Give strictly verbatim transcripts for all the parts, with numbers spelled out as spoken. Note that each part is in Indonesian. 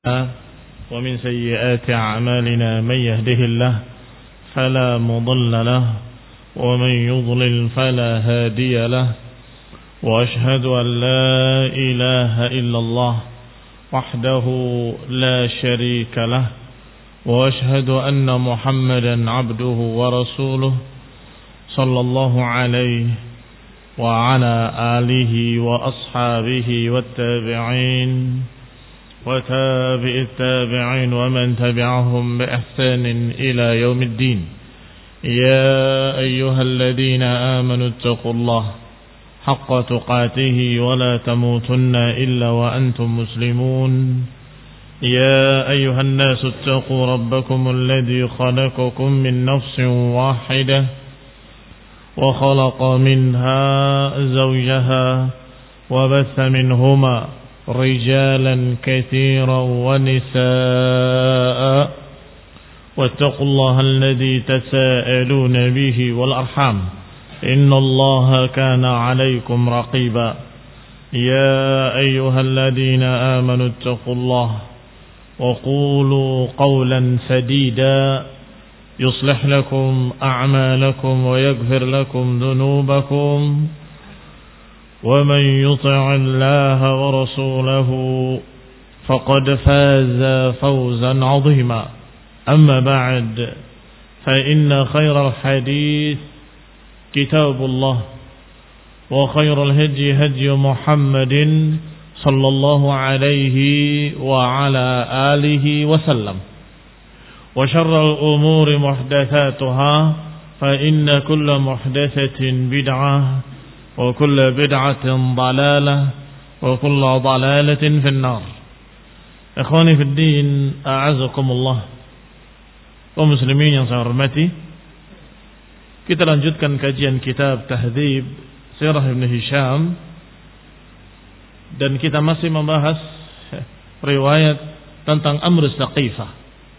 ومن سيئات أعمالنا من يهده الله فلا مضل له ومن يضلل فلا هادي له وأشهد أن لا إله إلا الله وحده لا شريك له وأشهد أن محمدا عبده ورسوله صلى الله عليه وعلى آله وأصحابه والتابعين وتابع التابعين ومن تبعهم بإحسان إلى يوم الدين. يا أيها الذين آمنوا اتقوا الله حق تقاته ولا تموتن إلا وأنتم مسلمون. يا أيها الناس اتقوا ربكم الذي خلقكم من نفس واحدة وخلق منها زوجها وبث منهما رجالا كثيرا ونساء واتقوا الله الذي تساءلون به والأرحام إن الله كان عليكم رقيبا. يا أيها الذين آمنوا اتقوا الله وقولوا قولا سديدا يصلح لكم أعمالكم ويغفر لكم ذنوبكم ومن يطع الله ورسوله فقد فاز فوزا عظيما. أما بعد فإن خير الحديث كتاب الله وخير الهدي هدي محمد صلى الله عليه وعلى آله وسلم وشر الأمور محدثاتها فإن كل محدثة بدعة وكل بدعة ضلالة وكل ضلالة في النار. Ikhwani fi din, a'azakumullah. Kaum muslimin yang saya hormati, kita lanjutkan kajian kitab Tahdhib Sirah Ibn Hisham dan kita masih membahas riwayat tentang Amr Saqifah.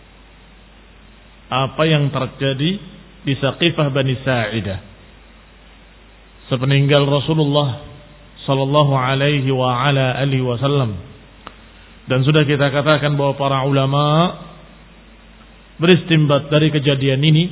Apa yang terjadi di Saqifah Bani Sa'idah sepeninggal Rasulullah sallallahu alaihi wa ala alihi wasallam. Dan sudah kita katakan bahwa para ulama beristimbat dari kejadian ini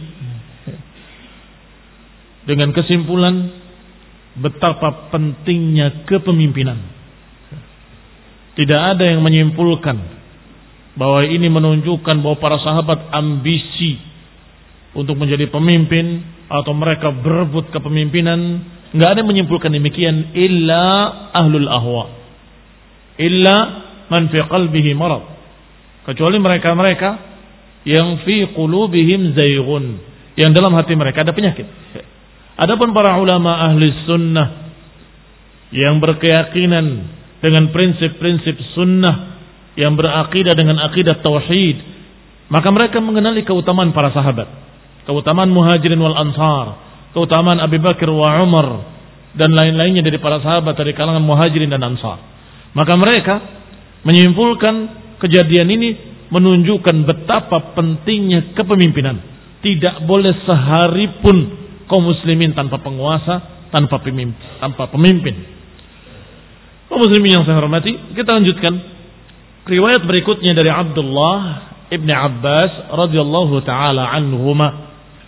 dengan kesimpulan betapa pentingnya kepemimpinan. Tidak ada yang menyimpulkan bahwa ini menunjukkan bahwa para sahabat ambisi untuk menjadi pemimpin atau mereka berebut kepemimpinan. Enggak ada yang menyimpulkan demikian illa ahlul ahwa, illa man fi qalbihi marad, kecuali mereka-mereka yang fi qulubihim zayghun, yang dalam hati mereka ada penyakit. Adapun para ulama ahli sunnah yang berkeyakinan dengan prinsip-prinsip sunnah, yang berakidah dengan akidah tauhid, maka mereka mengenali keutamaan para sahabat, keutamaan muhajirin wal ansar, keutamaan Abu Bakar wa Umar dan lain-lainnya dari para sahabat dari kalangan muhajirin dan ansar. Maka mereka menyimpulkan kejadian ini menunjukkan betapa pentingnya kepemimpinan. Tidak boleh sehari pun kaum muslimin tanpa penguasa, tanpa pemimpin, tanpa pemimpin. Kaum muslimin yang saya hormati, kita lanjutkan riwayat berikutnya dari Abdullah ibn Abbas radhiyallahu taala anhuma.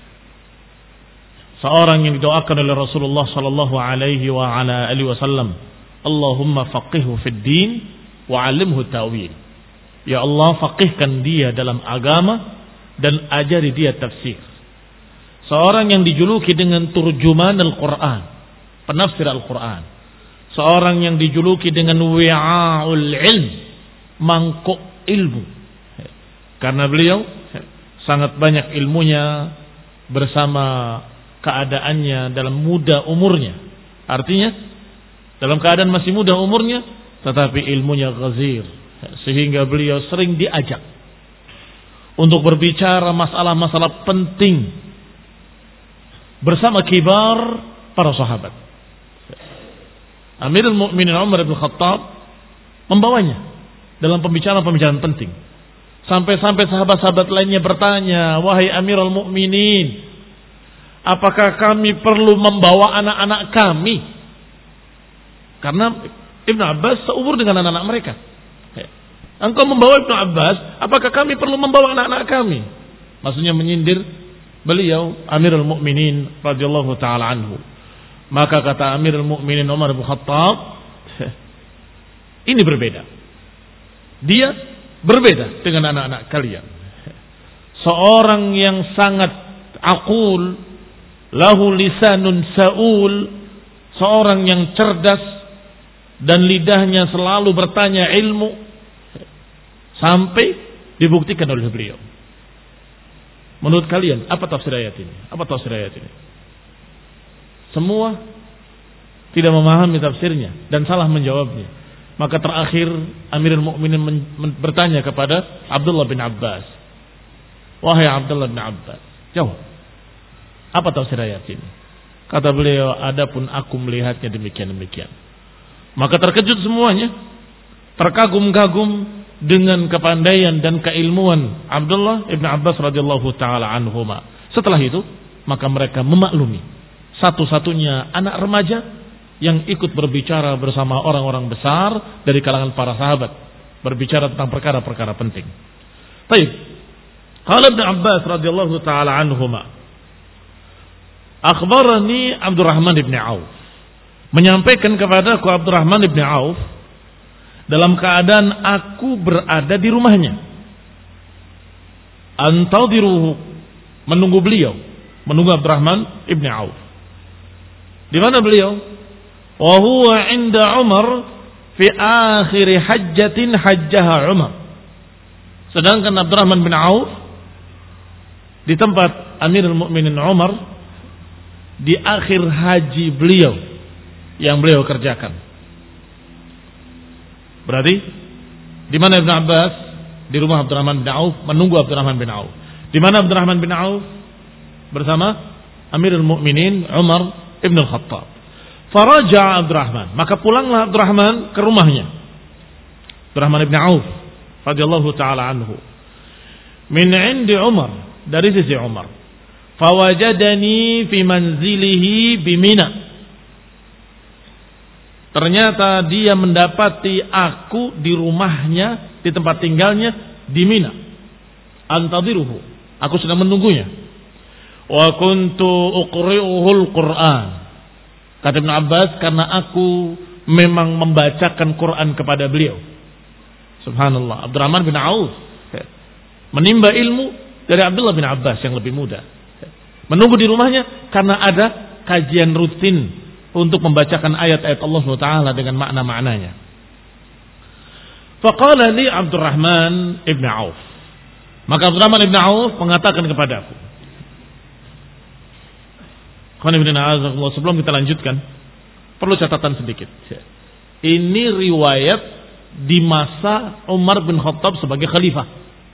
Seorang yang didoakan oleh Rasulullah sallallahu alaihi wa ala alihi wasallam, Allahumma faqihhu fid din wa 'allimhu ta'wil. Ya Allah, faqihkan dia dalam agama dan ajari dia tafsir. Seorang yang dijuluki dengan turjuman Al-Qur'an, penafsir Al-Qur'an. Seorang yang dijuluki dengan wi'aul ilm, mangkuk ilmu. Karena beliau sangat banyak ilmunya bersama keadaannya dalam muda umurnya. Artinya dalam keadaan masih muda umurnya tetapi ilmunya ghazir, sehingga beliau sering diajak untuk berbicara masalah-masalah penting bersama kibar para sahabat. Amirul Mukminin Umar bin Khattab membawanya dalam pembicaraan-pembicaraan penting. Sampai-sampai sahabat-sahabat lainnya bertanya, "Wahai Amirul Mukminin, apakah kami perlu membawa anak-anak kami?" Karena Ibn Abbas seumur dengan anak-anak mereka. Engkau membawa Ibnu Abbas, apakah kami perlu membawa anak-anak kami? Maksudnya menyindir beliau Amirul Mukminin radhiyallahu taala anhu. Maka kata Amirul Mukminin Umar bin Khattab, ini berbeda. Dia berbeda dengan anak-anak kalian. Seorang yang sangat aqul, lahu lisanun saul, seorang yang cerdas dan lidahnya selalu bertanya ilmu, sampai dibuktikan oleh beliau. Menurut kalian, apa tafsir ayat ini? Apa tafsir ayat ini? Semua tidak memahami tafsirnya dan salah menjawabnya. Maka terakhir Amirul Mukminin bertanya kepada Abdullah bin Abbas, wahai Abdullah bin Abbas, jawab, apa tafsir ayat ini? Kata beliau, adapun aku melihatnya demikian-demikian. Maka terkejut semuanya, terkagum-kagum dengan kepandaian dan keilmuan Abdullah ibn Abbas radhiyallahu taala anhuma. Setelah itu, maka mereka memaklumi satu-satunya anak remaja yang ikut berbicara bersama orang-orang besar dari kalangan para sahabat, berbicara tentang perkara-perkara penting. Baik. Qala Ibnu Abbas radhiyallahu taala anhuma, akhbarani Abdurrahman bin Auf, menyampaikan kepadaku Abdurrahman bin Auf dalam keadaan aku berada di rumahnya. Antadiruhu, menunggu beliau, menunggu Abdurrahman ibn Auf. Di mana beliau? Wa huwa 'inda Umar fi akhir hajjatin hajjaha Umar. Sedangkan Abdurrahman bin Auf di tempat Amirul Mukminin Umar di akhir haji beliau yang beliau kerjakan. Berarti di mana Ibnu Abbas? Di rumah Abdurrahman bin Auf, menunggu Abdurrahman bin Auf. Di mana Abdurrahman bin Auf? Bersama Amirul Mukminin Umar ibn al-Khattab. Faraja Abdurrahman, maka pulanglah Abdurrahman ke rumahnya. Abdurrahman bin Auf radhiyallahu taala anhu. Min 'indi Umar, dari sisi Umar. Fawajadani fi manzilihi bi Mina. Ternyata dia mendapati aku di rumahnya, di tempat tinggalnya di Mina. Antadiruhu, aku sedang menunggunya. Wa kuntu uqri'uhul Qur'an. Kata Ibnu Abbas, karena aku memang membacakan Quran kepada beliau. Subhanallah, Abdurrahman bin Auf menimba ilmu dari Abdullah bin Abbas yang lebih muda. Menunggu di rumahnya karena ada kajian rutin untuk membacakan ayat-ayat Allah subhanahu wa taala dengan makna-maknanya. Faqala li Abdurrahman ibn Auf. Maka Abdurrahman ibn Auf mengatakan kepadaku. Sebelum kita lanjutkan, perlu catatan sedikit. Ini riwayat di masa Umar bin Khattab sebagai khalifah.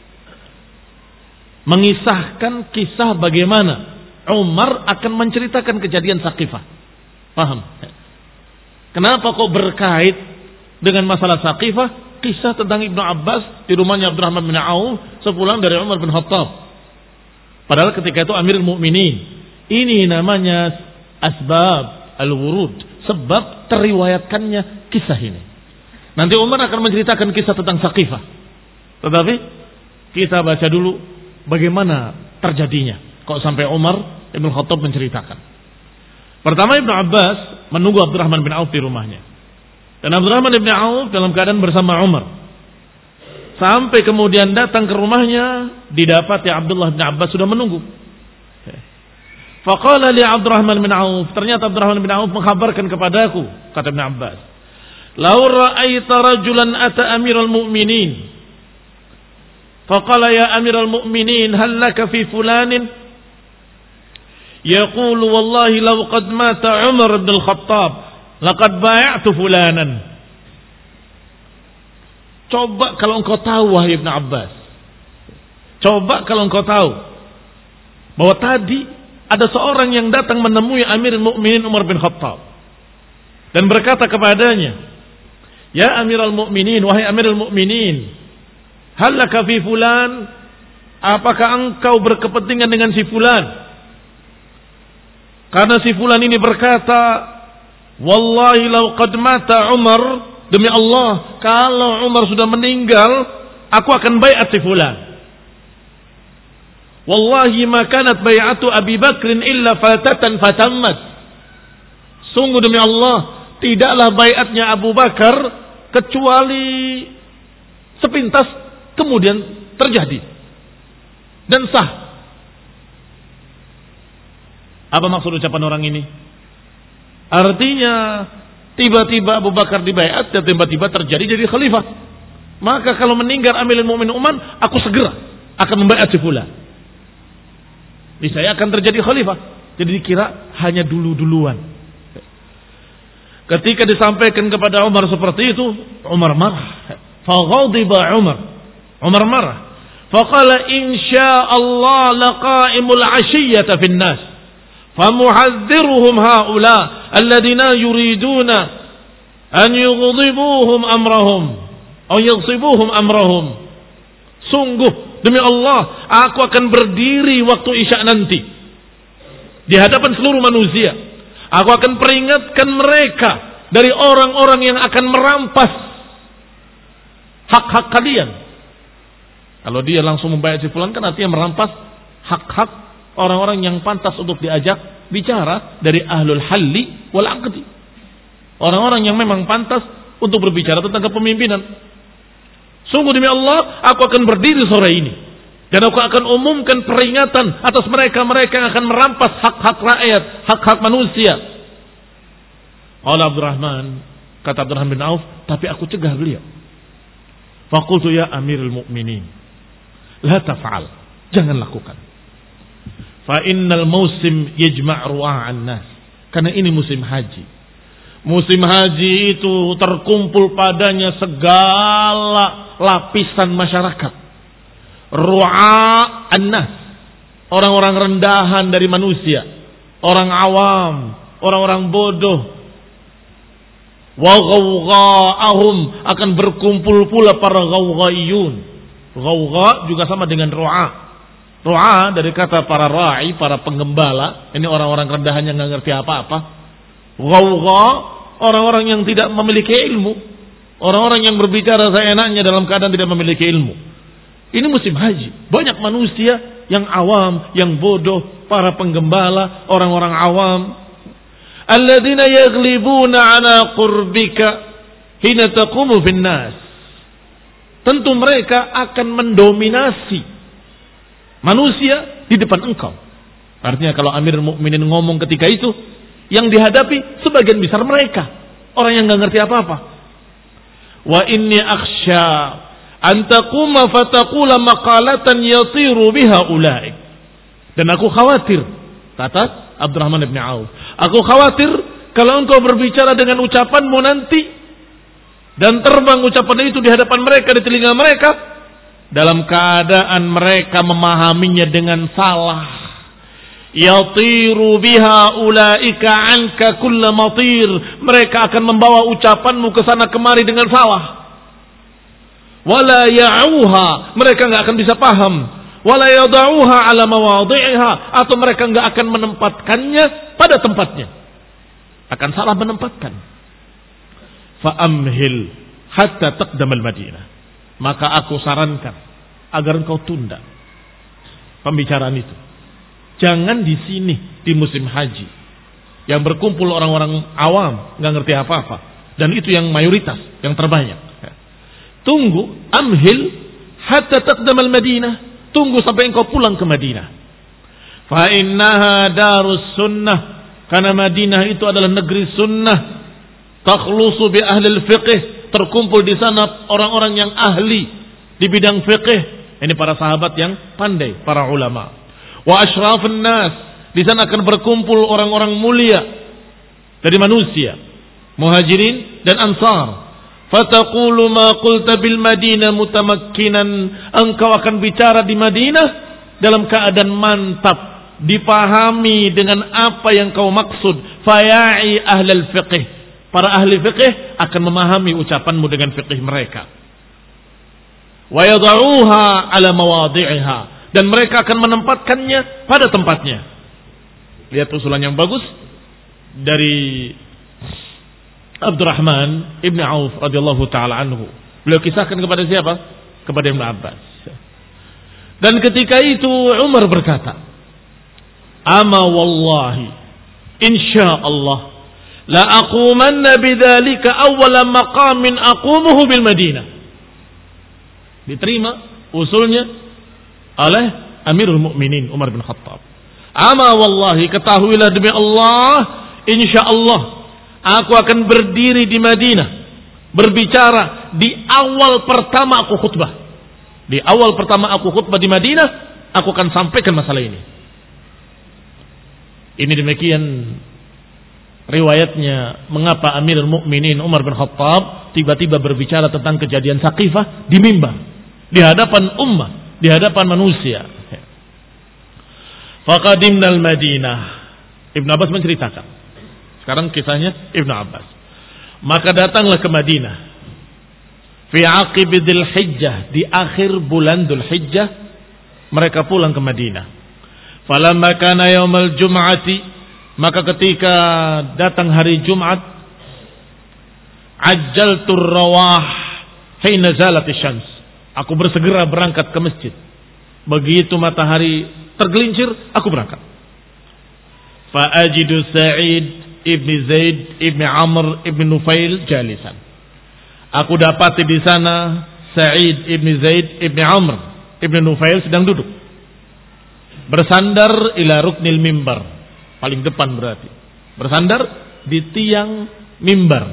Mengisahkan kisah bagaimana Umar akan menceritakan kejadian Saqifah. Paham? Kenapa kok berkait dengan masalah Saqifah? Kisah tentang Ibnu Abbas di rumahnya Abdurrahman bin Auf sepulang dari Umar bin Khattab. Padahal ketika itu Amirul Mukminin. Ini namanya asbab al-wurud, sebab teriwayatkannya kisah ini. Nanti Umar akan menceritakan kisah tentang Saqifah. Tetapi kita baca dulu bagaimana terjadinya kok sampai Umar Ibn Khattab menceritakan. Pertama, Ibnu Abbas menunggu Abdurrahman bin Auf di rumahnya. Dan Abdurrahman bin Auf dalam keadaan bersama Umar. Sampai kemudian datang ke rumahnya, didapati Abdullah bin Abbas sudah menunggu. Faqala li Abdurrahman bin Auf, ternyata Abdurrahman bin Auf mengkhabarkan kepadaku, kata Ibnu Abbas, "Lau ra'aita rajulan ata Amirul Mukminin, faqala ya Amirul Mukminin, hal laka fi fulanin? Yaqulu wallahi law qad mata Umar bin Al-Khattab, laqad bay'atu fulanan." Coba kalau engkau tahu, wahai Ibnu Abbas. Coba kalau engkau tahu bahwa tadi ada seorang yang datang menemui Amirul Mukminin Umar bin Khattab dan berkata kepadanya, "Ya Amirul Mukminin, wahai Amirul Mukminin, hal laka fi fulan? Apakah engkau berkepentingan dengan si fulan? Karena si fulan ini berkata, wallahi law qad mata Umar demi Allah, kalau Umar sudah meninggal, aku akan bai'at si fulan. Wallahi ma kanat bai'atu Abi Bakrin illa fatatan fatammat. Sungguh demi Allah, tidaklah bai'atnya Abu Bakar kecuali sepintas kemudian terjadi dan sah. Apa maksud ucapan orang ini? Artinya tiba-tiba Abu Bakar dibaiat dan tiba-tiba terjadi jadi khalifah. Maka kalau meninggal Amirul Mukminin Umar, aku segera akan membaiat si fulan. Niscaya akan terjadi khalifah. Jadi dikira hanya dulu-duluan. Ketika disampaikan kepada Umar seperti itu, Umar marah. Faghadiba Umar. Umar marah. Faqala insyaallah laqaimul 'ashiyyata fin nas. فمحذرهم هؤلاء الذين يريدون أن يغضبوهم أمرهم أو يغصبوهم أمرهم. Sungguh demi Allah, aku akan berdiri waktu Isya nanti di hadapan seluruh manusia. Aku akan peringatkan mereka dari orang-orang yang akan merampas hak-hak kalian. Kalau dia langsung membayar si fulan kan artinya merampas hak-hak orang-orang yang pantas untuk diajak bicara dari ahlul halli wal aqdi. Orang-orang yang memang pantas untuk berbicara tentang kepemimpinan. Sungguh demi Allah, aku akan berdiri sore ini dan aku akan umumkan peringatan atas mereka-mereka yang akan merampas hak-hak rakyat, hak-hak manusia. Allah Abdurrahman, kata Abdurrahman bin Auf, tapi aku cegah beliau. Faqultu ya Amirul Mukminin, la taf'al, jangan lakukan. Fa innal musim yajma' ru'a'an nas. Karena ini musim haji. Musim haji itu terkumpul padanya segala lapisan masyarakat. Ru'a'an nas. Orang-orang rendahan dari manusia, orang awam, orang-orang bodoh. Wa ghawgha'ahum, akan berkumpul pula para ghawghaiyun. Ghawgha juga sama dengan ru'a'. Ru'a dari kata para ra'i, para penggembala. Ini orang-orang rendahan yang nggak ngerti apa-apa. Ghawgha, orang-orang yang tidak memiliki ilmu, orang-orang yang berbicara seenaknya dalam keadaan tidak memiliki ilmu. Ini musim haji, banyak manusia yang awam, yang bodoh, para penggembala, orang-orang awam. Alladzina yaghlibuna ala qurbika hina taqumu fin nas. Tentu mereka akan mendominasi manusia di depan engkau. Artinya kalau Amirul Mukminin ngomong ketika itu, yang dihadapi sebagian besar mereka, orang yang nggak ngerti apa-apa. Wa inni akhsha an taquma fataqula maqalatan yatiru biha ulaik. Dan aku khawatir, kata Abdurrahman bin Auf, aku khawatir kalau engkau berbicara dengan ucapanmu nanti dan terbang ucapan itu di hadapan mereka, di telinga mereka, dalam keadaan mereka memahaminya dengan salah. Yatiru biha ulaika anka kulla matir. Mereka akan membawa ucapanmu ke sana kemari dengan salah. Wala ya'uha, mereka enggak akan bisa paham. Wala yada'uha ala mawadhi'iha, atau mereka enggak akan menempatkannya pada tempatnya. Akan salah menempatkan. Fa amhil hatta taqdamal Madinah. Maka aku sarankan agar engkau tunda pembicaraan itu. Jangan di sini di musim haji yang berkumpul orang-orang awam, nggak ngerti apa-apa, dan itu yang mayoritas, yang terbanyak. Tunggu, amhil hatta taqdamal Madinah. Tunggu sampai engkau pulang ke Madinah. Fa innaha darus sunnah, karena Madinah itu adalah negeri sunnah. Takhlusu bi ahli al-fiqh, terkumpul di sana orang-orang yang ahli di bidang fikih. Ini para sahabat yang pandai, para ulama. Wa asyrafun nas, di sana akan berkumpul orang-orang mulia dari manusia, muhajirin dan ansar. Fataqulu ma qulta bil Madinah mutamakkinan, engkau akan bicara di Madinah dalam keadaan mantap, dipahami dengan apa yang kau maksud. Faya'i ahlal fiqh, para ahli fiqh akan memahami ucapanmu dengan fiqh mereka. Wa yad'uha ala mawadhi'iha, dan mereka akan menempatkannya pada tempatnya. Lihat usulan yang bagus dari Abdurrahman Ibn Auf radhiyallahu taala anhu. Beliau kisahkan kepada siapa? Kepada Ibn Abbas. Dan ketika itu Umar berkata, "Ama wallahi, insyaallah la aqumanna bidzalika awwala maqamin aqumuhu bil Madinah." Diterima usulnya oleh Amirul Mukminin Umar bin Khattab. "Ama wallahi, ketahuilah demi Allah, insyaallah aku akan berdiri di Madinah, berbicara di awal pertama aku khutbah. Di awal pertama aku khutbah di Madinah, aku akan sampaikan masalah ini." Ini demikian riwayatnya mengapa Amirul Mukminin Umar bin Khattab tiba-tiba berbicara tentang kejadian Saqifah di mimbar, di hadapan ummah, di hadapan manusia. Faqadimna al-Madinah. Ibn Abbas menceritakan. Sekarang kisahnya Ibn Abbas. Maka datanglah ke Madinah. Fi aqib Dzul Hijjah, di akhir bulan Dzul Hijjah mereka pulang ke Madinah. Falamma kana yaumal jum'ati, maka ketika datang hari Jumat, ajjaltur rawah hina zalatis syams. Aku bersegera berangkat ke masjid. Begitu matahari tergelincir, aku berangkat. Fa ajidu Sa'id ibn Zaid ibn Amr ibn Nufail jalisan. Aku dapati di sana Sa'id ibn Zaid ibn Amr ibn Nufail sedang duduk, bersandar ila ruknil mimbar, paling depan berarti, bersandar di tiang mimbar.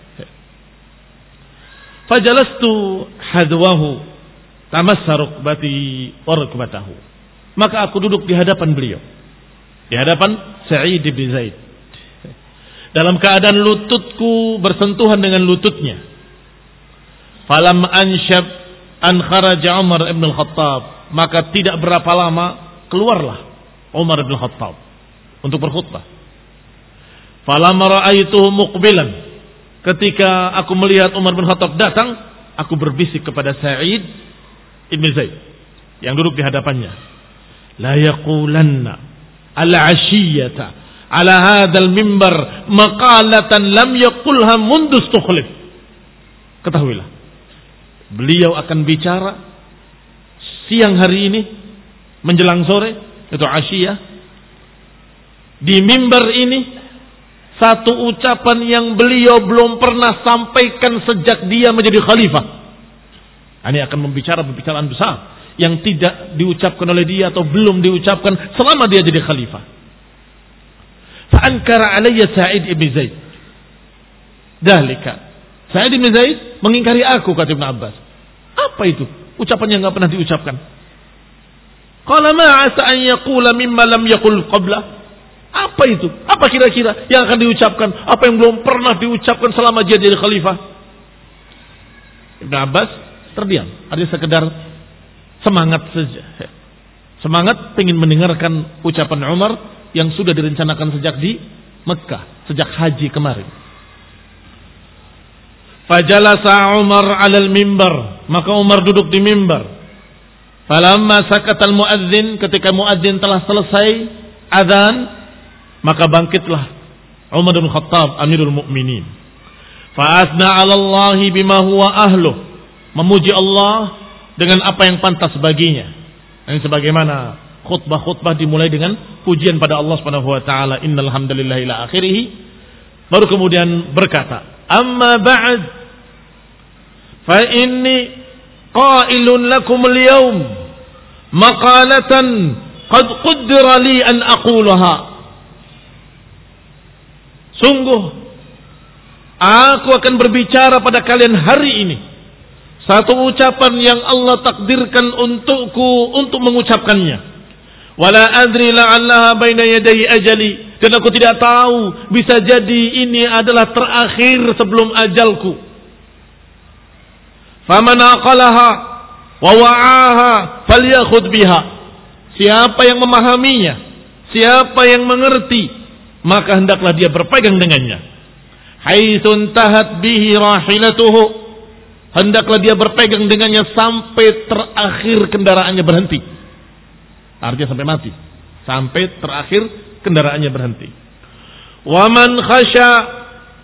Fajalastu hadwahu tamassa rukbati wa rukbatahu. Maka aku duduk di hadapan beliau, di hadapan Sa'id ibn Zaid, dalam keadaan lututku bersentuhan dengan lututnya. Falam anshab an kharaja Umar ibn al-Khattab, maka tidak berapa lama keluarlah Umar ibn al-Khattab untuk berkhutbah. Falam ra'aituhu muqbilan, ketika aku melihat Umar bin Khattab datang, aku berbisik kepada Sa'id ibn Zaid yang duduk di hadapannya, la yaqulanna al-ashiyata ala hadzal mimbar maqalatan lam yaqulha mundu istukhlif. Ketahuilah, beliau akan bicara siang hari ini menjelang sore, itu asyiyah, di mimbar ini satu ucapan yang beliau belum pernah sampaikan sejak dia menjadi khalifah. Ini akan membicara pembicaraan besar yang tidak diucapkan oleh dia atau belum diucapkan selama dia jadi khalifah. Fa'ankara alayya Sa'id ibn Zaid dalika. Sa'id ibn Zaid mengingkari aku, kata Ibn Abbas. Apa itu? Ucapan yang enggak pernah diucapkan. Qala ma 'asa an yaqula mimma lam yaqul qabla. Apa itu? Apa kira-kira yang akan diucapkan? Apa yang belum pernah diucapkan selama dia jadi khalifah? Ibn Abbas terdiam. Ada sekedar semangat saja. Semangat ingin mendengarkan ucapan Umar yang sudah direncanakan sejak di Mekah, sejak haji kemarin. Fajalasa Umar 'alal mimbar, maka Umar duduk di mimbar. Falamma sakatal muadzin, ketika muadzin telah selesai azan, maka bangkitlah Umar bin Khattab Amirul Mukminin. Fa asna 'ala Allah bima huwa ahluh, memuji Allah dengan apa yang pantas baginya. Dan sebagaimana khutbah-khutbah dimulai dengan pujian pada Allah Subhanahu wa taala, innal hamdalillah ila akhirih. Baru kemudian berkata, amma ba'd fa inni qailun lakum al-yawm maqalatan qad qaddara li an aqulaha. Sungguh aku akan berbicara pada kalian hari ini satu ucapan yang Allah takdirkan untukku untuk mengucapkannya. Wala adri la'allaha baina yaday ajali, dan aku tidak tahu, bisa jadi ini adalah terakhir sebelum ajalku. Faman aqalaha wa wa'aha falyakhudh biha. Siapa yang memahaminya, siapa yang mengerti, maka hendaklah dia berpegang dengannya. Haitsun tahat bihi rahilatuhu, hendaklah dia berpegang dengannya sampai terakhir kendaraannya berhenti. Artinya sampai mati, sampai terakhir kendaraannya berhenti. Wa man khasya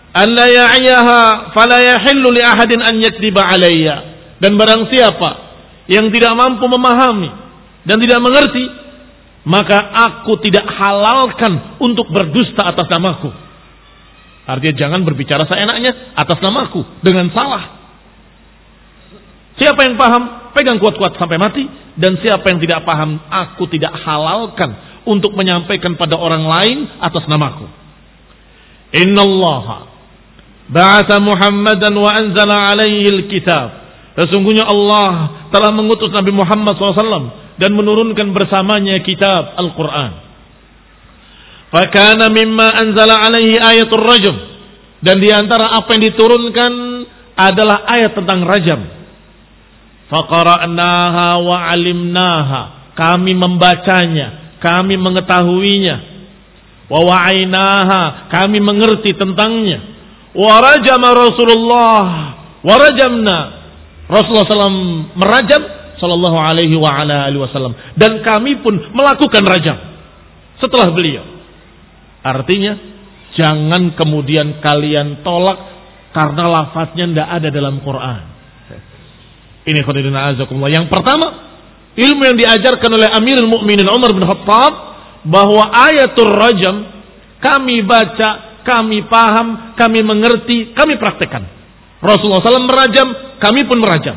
an la ya'yaha fala yahillu li ahadin an yakdiba alayya. Dan barang siapa yang tidak mampu memahami dan tidak mengerti, maka aku tidak halalkan untuk berdusta atas namaku. Artinya jangan berbicara seenaknya atas namaku dengan salah. Siapa yang paham, pegang kuat-kuat sampai mati. Dan siapa yang tidak paham, aku tidak halalkan untuk menyampaikan pada orang lain atas namaku. Innallaha ba'atha Muhammadan wa anzala alaihi alkitab. Sesungguhnya Allah telah mengutus Nabi Muhammad shallallahu alaihi wasallam dan menurunkan bersamanya kitab Al-Quran. Fakana mimma anzala alaihi ayatul rajam. Dan diantara apa yang diturunkan adalah ayat tentang rajam. Faqara'naha wa alimnaha. Kami membacanya, kami mengetahuinya. Wa wa'ainaha, kami mengerti tentangnya. Wa rajama Rasulullah, wa rajamna. Rasulullah shallallahu alaihi wasallam merajam sallallahu alaihi wa ala alihi wasallam, dan kami pun melakukan rajam setelah beliau. Artinya jangan kemudian kalian tolak karena lafaznya tidak ada dalam Quran. Ini khairuddin azakumullah. Yang pertama, ilmu yang diajarkan oleh Amirul Mukminin Umar bin Khattab, bahwa ayatul rajam kami baca, kami paham, kami mengerti, kami praktekkan. Rasulullah shallallahu alaihi wasallam merajam, kami pun merajam.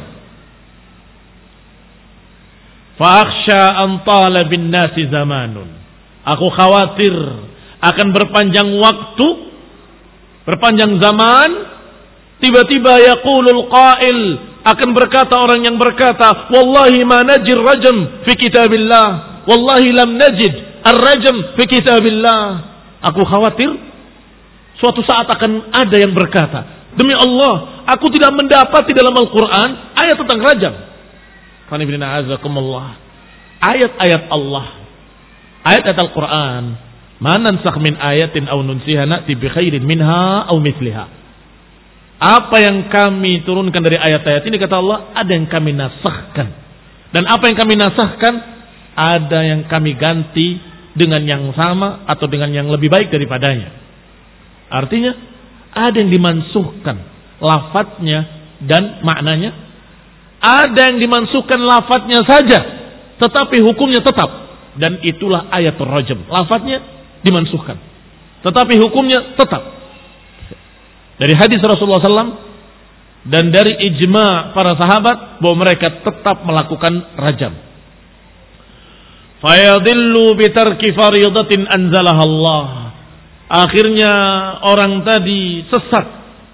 Fa'akhsha an tala bin nasi zamanun. Aku khawatir akan berpanjang waktu, berpanjang zaman, tiba-tiba yaqulul qail, akan berkata orang yang berkata, wallahi ma najir rajam fi kitabillah, wallahi lam najid ar-rajam fi kitabillah. Aku khawatir suatu saat akan ada yang berkata, demi Allah, aku tidak mendapati dalam Al-Quran ayat tentang rajam. Ayat-ayat Allah, ayat-ayat Al-Quran, ma nansakh min ayatin aw nunsiha na'ti bi khairin minha aw mithliha. Apa yang kami turunkan dari ayat-ayat ini, kata Allah, ada yang kami nasahkan. Dan apa yang kami nasahkan, ada yang kami ganti dengan yang sama atau dengan yang lebih baik daripadanya. Artinya ada yang dimansuhkan lafadznya dan maknanya, ada yang dimansuhkan lafadznya saja tetapi hukumnya tetap, dan itulah ayatul rajam. Lafadznya dimansuhkan tetapi hukumnya tetap. Dari hadis Rasulullah shallallahu alaihi wasallam dan dari ijma para sahabat bahwa mereka tetap melakukan rajam. Fayadillu bitarki faridatin anzalaha Allah. Akhirnya orang tadi sesat,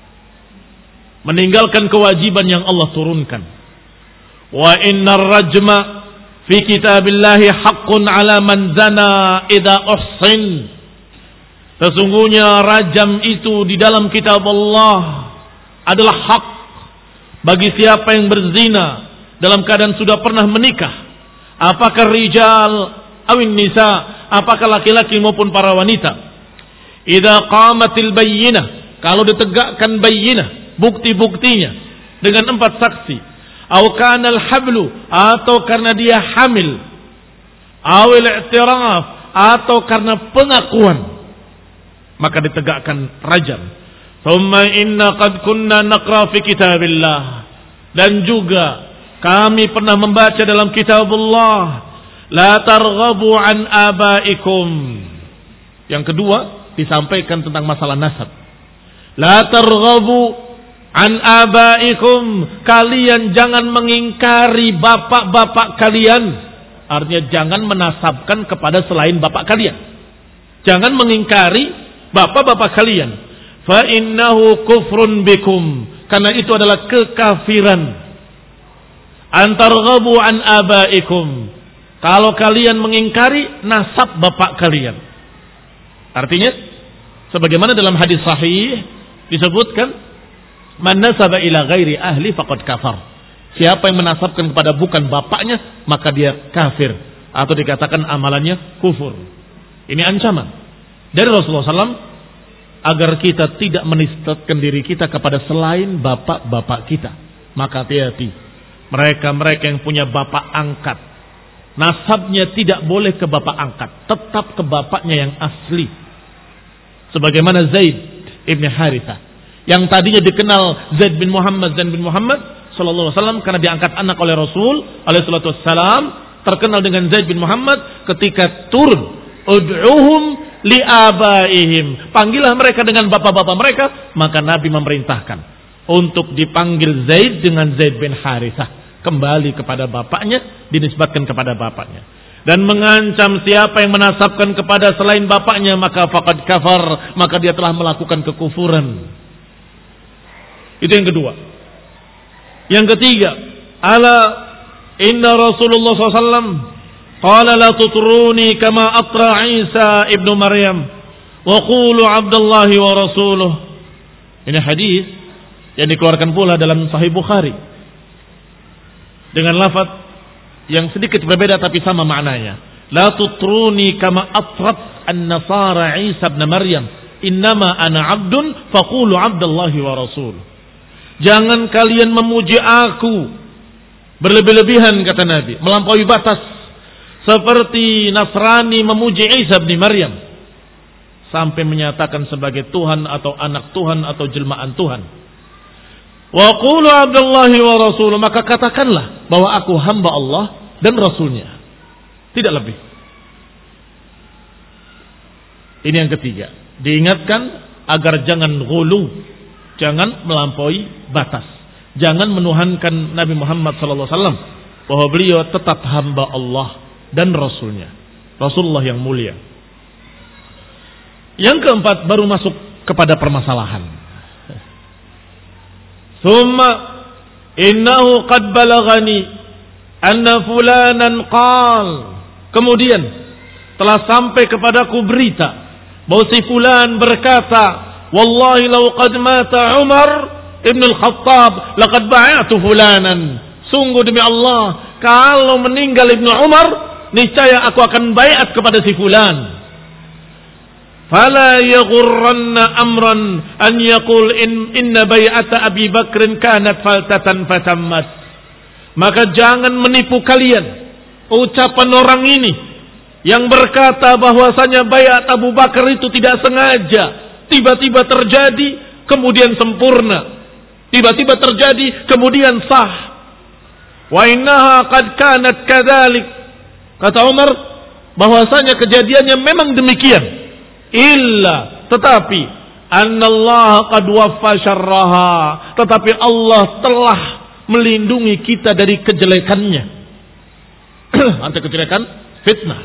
meninggalkan kewajiban yang Allah turunkan. Wa innar rajma fi kitabillahi haqqun ala man zana idza uhsin. Sesungguhnya rajam itu di dalam kitab Allah adalah hak bagi siapa yang berzina dalam keadaan sudah pernah menikah. Apakah rijal awin nisa, apakah laki-laki maupun para wanita. Idza qamatil bayyinah, kalau ditegakkan bayyinah, bukti-buktinya dengan empat saksi. Aw kana al-hablu, atau karena dia hamil. Aw al-i'tiraf, atau karena pengakuan, maka ditegakkan rajam. Thumma inna qad kunna naqra fi kitabillah, dan juga kami pernah membaca dalam kitab Allah, la targhabu an abaikum. Yang kedua disampaikan tentang masalah nasab. La targhabu an abaikum, kalian jangan mengingkari bapak-bapak kalian. Artinya jangan menasabkan kepada selain bapak kalian. Jangan mengingkari bapak-bapak kalian. Fa innahu kufrun bikum, karena itu adalah kekafiran. Antarghabu an abaikum, kalau kalian mengingkari nasab bapak kalian. Artinya sebagaimana dalam hadis sahih disebutkan, man nasaba ila ghairi ahli faqad kafar. Siapa yang menasabkan kepada bukan bapaknya, maka dia kafir, atau dikatakan amalannya kufur. Ini ancaman dari Rasulullah shallallahu alaihi wasallam agar kita tidak menistakan diri kita kepada selain bapak-bapak kita. Maka hati-hati, mereka-mereka yang punya bapak angkat, nasabnya tidak boleh ke bapak angkat, tetap ke bapaknya yang asli. Sebagaimana Zaid ibn Harithah yang tadinya dikenal Zaid bin Muhammad Zaid bin Muhammad sallallahu alaihi wasallam karena diangkat anak oleh Rasul alaihi salatu wassalam, terkenal dengan Zaid bin Muhammad, ketika turun ud'uhum liabaihim, panggillah mereka dengan bapak-bapak mereka, maka Nabi memerintahkan untuk dipanggil Zaid dengan Zaid bin Harithah, kembali kepada bapaknya, dinisbatkan kepada bapaknya. Dan mengancam siapa yang menasabkan kepada selain bapaknya maka faqad kafar, maka dia telah melakukan kekufuran. Itu yang kedua. Yang ketiga, ala inna Rasulullah sallallahu alaihi wasallam qala la tutruni kama atra Isa ibnu Maryam wa qulu Abdullah wa rasuluh. Ini hadis yang dikeluarkan pula dalam Sahih Bukhari dengan lafaz yang sedikit berbeda tapi sama maknanya. La tutruni kama atrat an-nasara Isa ibn Maryam, innama ana abdun faqulu Abdullah wa rasul. Jangan kalian memuji aku berlebih-lebihan, kata Nabi, melampaui batas, seperti Nasrani memuji Isa bin Maryam sampai menyatakan sebagai Tuhan atau anak Tuhan atau jelmaan Tuhan. Wa qulu Abdullah wa rasul, maka katakanlah bahwa aku hamba Allah dan Rasulnya, tidak lebih. Ini yang ketiga, diingatkan agar jangan ghulu, jangan melampaui batas, jangan menuhankan Nabi Muhammad sallallahu alaihi wasallam, bahwa beliau tetap hamba Allah dan Rasulnya, Rasulullah yang mulia. Yang keempat, baru masuk kepada permasalahan. Summa innahu qad balagani anna fulanan qal, kemudian telah sampai kepadaku berita bahwa si fulan berkata, wallahi law qad mata Umar ibn al-Khattab laqad ba'atu fulanan, sungguh demi Allah kalau meninggal Ibnu Umar niscaya aku akan baiat kepada si fulan. Fala yaghurranna amran an yaqul in inna bai'ata Abi Bakr kanat faltatan fatammat. Maka jangan menipu kalian ucapan orang ini yang berkata bahwasanya baiat Abu Bakar itu tidak sengaja, tiba-tiba terjadi kemudian sempurna, tiba-tiba terjadi kemudian sah. Wa innaha qad kanat kadzalik, kata Umar, bahwasanya kejadiannya memang demikian. Illa, tetapi annallaha qad waffa syarraha, tetapi Allah telah melindungi kita dari kejelekannya. Anti kejelekan fitnah.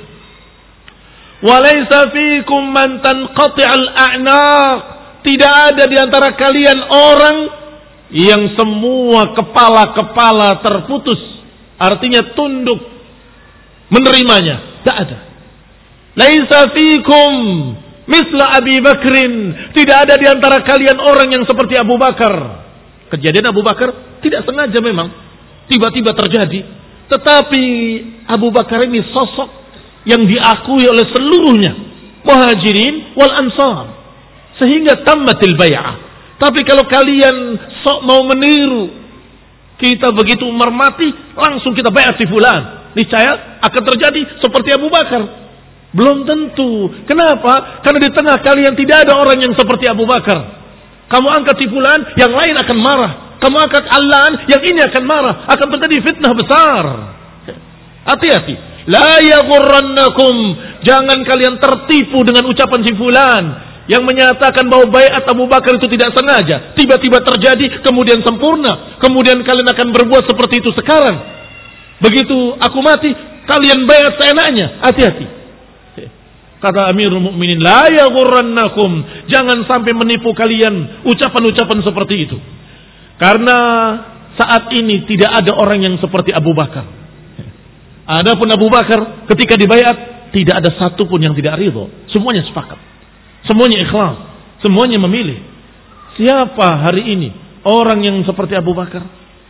Walaysa fikum man tanqati'al a'naq, tidak ada di antara kalian orang yang semua kepala-kepala terputus, artinya tunduk menerimanya, tidak ada. Laisa fikum misla Abi Bakrin, tidak ada di antara kalian orang yang seperti Abu Bakar. Kejadian Abu Bakar tidak sengaja memang, tiba-tiba terjadi. Tetapi Abu Bakar ini sosok yang diakui oleh seluruhnya, Muhajirin wal Ansar, sehingga tammatil bai'ah. Tapi kalau kalian sok mau meniru, kita begitu Umar mati langsung kita bai'at si fulan, niscaya akan terjadi seperti Abu Bakar. Belum tentu. Kenapa? Karena di tengah kalian tidak ada orang yang seperti Abu Bakar. Kamu angkat si fulan, yang lain akan marah. Kamu angkat Allahn, yang ini akan marah. Akan terjadi fitnah besar. Hati-hati. La yaghurrannakum, jangan kalian tertipu dengan ucapan si fulan yang menyatakan bahwa baiat Abu Bakar itu tidak sengaja, tiba-tiba terjadi kemudian sempurna, kemudian kalian akan berbuat seperti itu sekarang. Begitu aku mati, kalian baiat seenaknya. Hati-hati. Kata Amirul Mukminin, la yaghurrannakum, jangan sampai menipu kalian ucapan-ucapan seperti itu. Karena saat ini tidak ada orang yang seperti Abu Bakar. Adapun Abu Bakar ketika dibaiat tidak ada satu pun yang tidak ridho, semuanya sepakat, semuanya ikhlas, semuanya memilih. Siapa hari ini orang yang seperti Abu Bakar?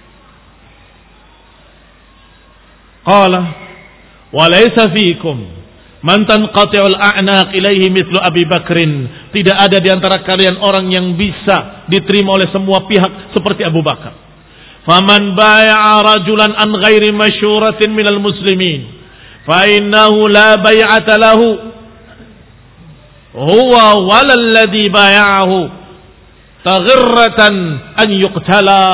Qala wa laysa fiikum man tanqati'ul a'naq ilaihi mithlu Abi Bakrin, tidak ada di antara kalian orang yang bisa diterima oleh semua pihak seperti Abu Bakar. Faman bai'a rajulan an ghairi masyuratin minal muslimin fa innahu la bai'ata lahu huwa wala alladhi bai'ahu taghirratan an yuqtala.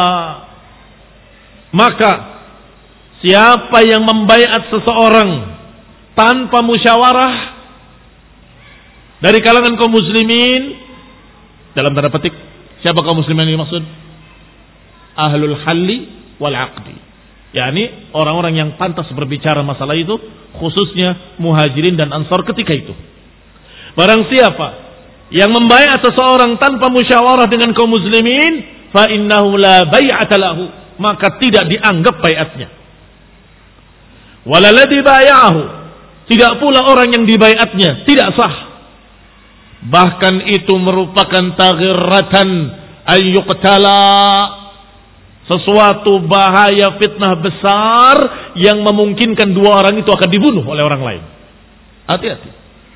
Maka siapa yang membaiat seseorang tanpa musyawarah dari kalangan kaum muslimin, dalam tanda petik, siapa kaum muslimin yang dimaksud? Ahlul halli wal aqdi, yakni orang-orang yang pantas berbicara masalah itu, khususnya muhajirin dan ansar ketika itu. Barang siapa yang membaiat seseorang tanpa musyawarah dengan kaum muslimin, fa innahu la bai'ata lahu, maka tidak dianggap baiatnya. Walalladzi bai'ahu, tidak pula orang yang dibaiatnya tidak sah. Bahkan itu merupakan taghirratan ayyuqtala, sesuatu bahaya fitnah besar yang memungkinkan dua orang itu akan dibunuh oleh orang lain. Hati-hati.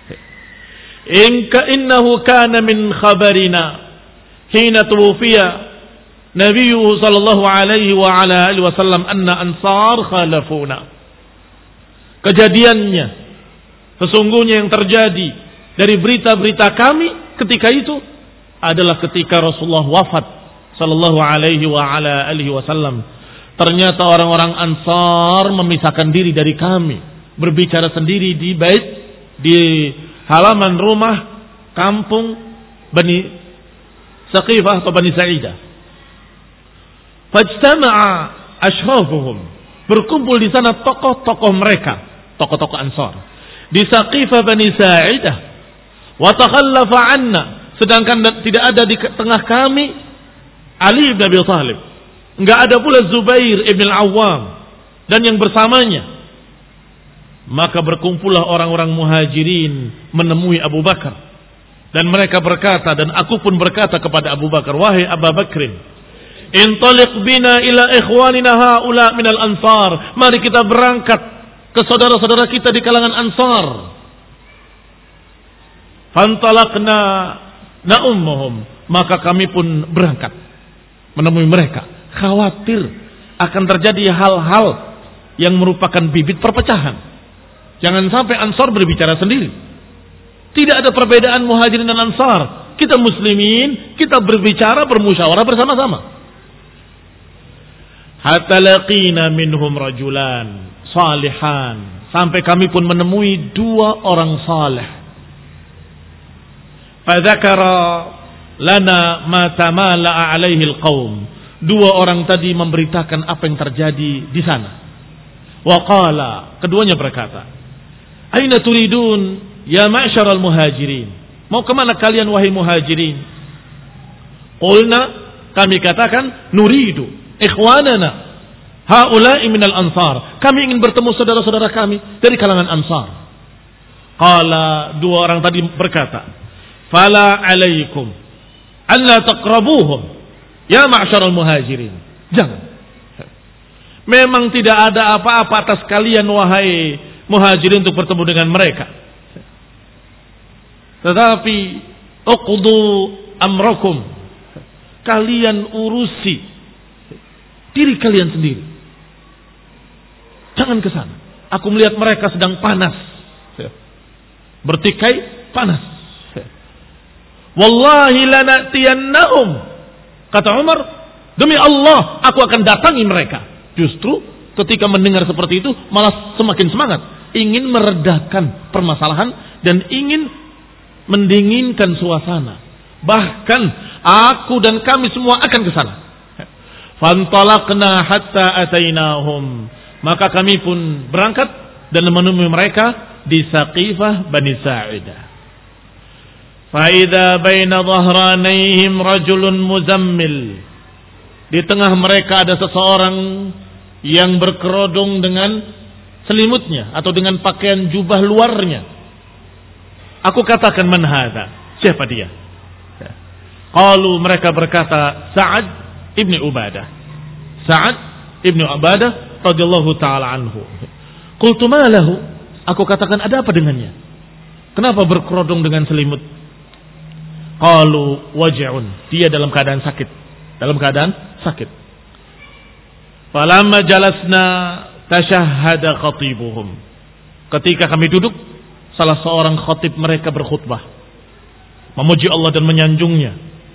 Inka innahu kana min khabarina hina tuwfiya Nabi sallallahu alaihi wa ala alihi wasallam anna ansar khalafuna. Kejadiannya, sesungguhnya yang terjadi dari berita-berita kami ketika itu adalah ketika Rasulullah wafat sallallahu alaihi wa ala alihi wasallam. Ternyata orang-orang Ansar memisahkan diri dari kami, berbicara sendiri di bait, di halaman rumah kampung Bani Saqifah atau Bani Sa'idah. Fajtama'a ashrafuhum, berkumpul di sana tokoh-tokoh mereka, tokoh-tokoh Ansar di Saqifah Bani Sa'idah. Wa takhallafa 'anna, sedangkan tidak ada di tengah kami Ali bin Abi Thalib, enggak ada pula Zubair ibn al-Awwam dan yang bersamanya. Maka berkumpullah orang-orang muhajirin menemui Abu Bakar, dan mereka berkata, dan aku pun berkata kepada Abu Bakar, wahai Abu Bakrin, intaliq bina ila ikhwanina haula minal ansar, mari kita berangkat ke saudara-saudara kita di kalangan Ansar. Fantalaqna na'ummuhum, maka kami pun berangkat menemui mereka, khawatir akan terjadi hal-hal yang merupakan bibit perpecahan. Jangan sampai Ansar berbicara sendiri. Tidak ada perbedaan muhajirin dan Ansar. Kita muslimin, kita berbicara, bermusyawarah bersama-sama. Hatta laqina minhum rajulan salihan, sampai kami pun menemui dua orang saleh. Fadzakara lana ma tamala alaihi alqaum, dua orang tadi memberitakan apa yang terjadi di sana. Wa qala, keduanya berkata, aina turidun ya ma'syaral muhajirin, mau kemana kalian wahai muhajirin? Qulna, kami katakan, nuridu ikhwanana haula'i minal ansar, kami ingin bertemu saudara-saudara kami dari kalangan Ansar. Qala, dua orang tadi berkata, fala alaikum alla taqrabuhum ya ma'syaral muhajirin, jangan, memang tidak ada apa-apa atas kalian wahai muhajirin untuk bertemu dengan mereka, tetapi uqdu amrakum, kalian urusi diri kalian sendiri, jangan ke sana. Aku melihat mereka sedang panas, bertikai panas. Wallahi lanatiyannahum, kata Umar, demi Allah aku akan datangi mereka. Justru ketika mendengar seperti itu malah semakin semangat, ingin meredakan permasalahan dan ingin mendinginkan suasana. Bahkan aku dan kami semua akan ke sana. Fantalaqna hatta atainahum, maka kami pun berangkat dan menemui mereka di Saqifah Bani Sa'idah. Fa idza baina dhahranaihim rajulun muzammil, di tengah mereka ada seseorang yang berkerodong dengan selimutnya atau dengan pakaian jubah luarnya. Aku katakan, man hadza, siapa dia? Qalu, mereka berkata, Sa'ad ibni Ubadah. Sa'ad ibni Ubadah radhiyallahu taala anhu. Qultu ma lahu, aku katakan, ada apa dengannya? Kenapa berkerodong dengan selimut? Qalu waj'un, dia dalam keadaan sakit, dalam keadaan sakit. Falamma jalasna tashahhada khatibuhum, ketika kami duduk, salah seorang khatib mereka berkhutbah, memuji Allah dan menyanjungnya.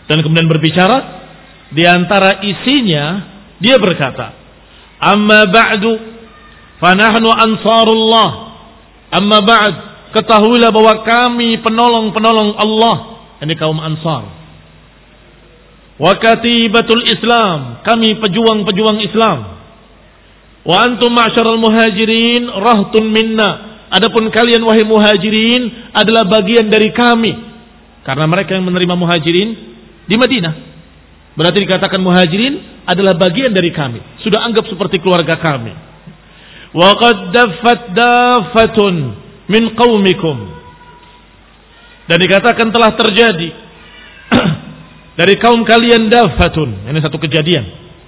Dan kemudian berbicara, di antara isinya dia berkata, "Amma ba'du fa nahnu ansarullah." Amma ba'd, ketahuilah bahwa kami penolong-penolong Allah, ini kaum Ansar. Wa katibatul Islam, kami pejuang-pejuang Islam. Wa antum ma'syaral muhajirin rahtun minna, adapun kalian wahai muhajirin adalah bagian dari kami. Karena mereka yang menerima muhajirin di Madinah, berarti dikatakan muhajirin adalah bagian dari kami, sudah anggap seperti keluarga kami. Wa qad daffat daffatun min qaumikum, dan dikatakan telah terjadi dari kaum kalian daffatun. Ini satu kejadian.